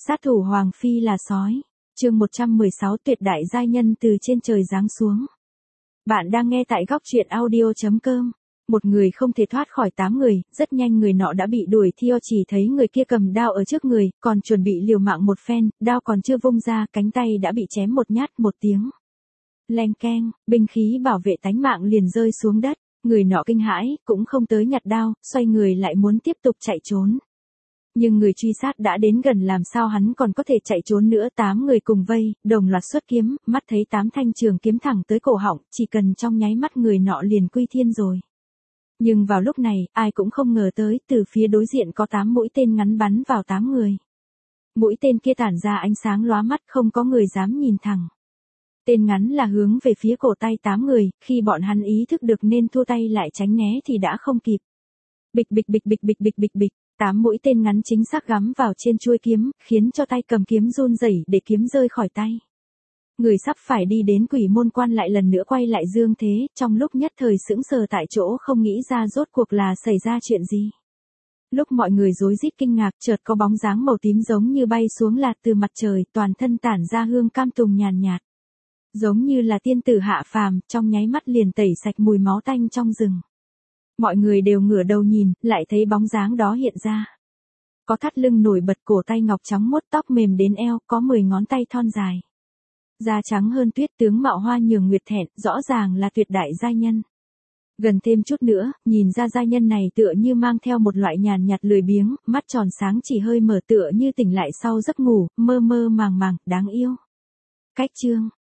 Sát thủ Hoàng Phi là sói. Chương 116 tuyệt đại giai nhân từ trên trời giáng xuống. Bạn đang nghe tại góc truyện audio.com. Một người không thể thoát khỏi 8 người, rất nhanh người nọ đã bị đuổi theo, chỉ thấy người kia cầm đao ở trước người, còn chuẩn bị liều mạng một phen, đao còn chưa vung ra, cánh tay đã bị chém một nhát, một tiếng. Leng keng, binh khí bảo vệ tánh mạng liền rơi xuống đất, người nọ kinh hãi, cũng không tới nhặt đao, xoay người lại muốn tiếp tục chạy trốn. Nhưng người truy sát đã đến gần, làm sao hắn còn có thể chạy trốn nữa. 8 người cùng vây, đồng loạt xuất kiếm, mắt thấy 8 thanh trường kiếm thẳng tới cổ họng, chỉ cần trong nháy mắt người nọ liền quy thiên rồi. Nhưng vào lúc này, ai cũng không ngờ tới, từ phía đối diện có 8 mũi tên ngắn bắn vào 8 người. Mũi tên kia tản ra ánh sáng lóa mắt, không có người dám nhìn thẳng. Tên ngắn là hướng về phía cổ tay 8 người, khi bọn hắn ý thức được nên thua tay lại tránh né thì đã không kịp. Bịch bịch bịch bịch bịch bịch bịch bịch. 8 mũi tên ngắn chính xác gắm vào trên chuôi kiếm, khiến cho tay cầm kiếm run rẩy để kiếm rơi khỏi tay. Người sắp phải đi đến Quỷ Môn Quan lại lần nữa quay lại dương thế, trong lúc nhất thời sững sờ tại chỗ, không nghĩ ra rốt cuộc là xảy ra chuyện gì. Lúc mọi người rối rít kinh ngạc, chợt có bóng dáng màu tím giống như bay xuống lạt từ mặt trời, toàn thân tản ra hương cam tùng nhàn nhạt. Giống như là tiên tử hạ phàm, trong nháy mắt liền tẩy sạch mùi máu tanh trong rừng. Mọi người đều ngửa đầu nhìn, lại thấy bóng dáng đó hiện ra. Có thắt lưng nổi bật, cổ tay ngọc trắng muốt, tóc mềm đến eo, có 10 ngón tay thon dài. Da trắng hơn tuyết, tướng mạo hoa nhường nguyệt thẹn, rõ ràng là tuyệt đại giai nhân. Gần thêm chút nữa, nhìn ra giai nhân này tựa như mang theo một loại nhàn nhạt lười biếng, mắt tròn sáng chỉ hơi mở, tựa như tỉnh lại sau giấc ngủ, mơ mơ màng màng, đáng yêu. Cách chương,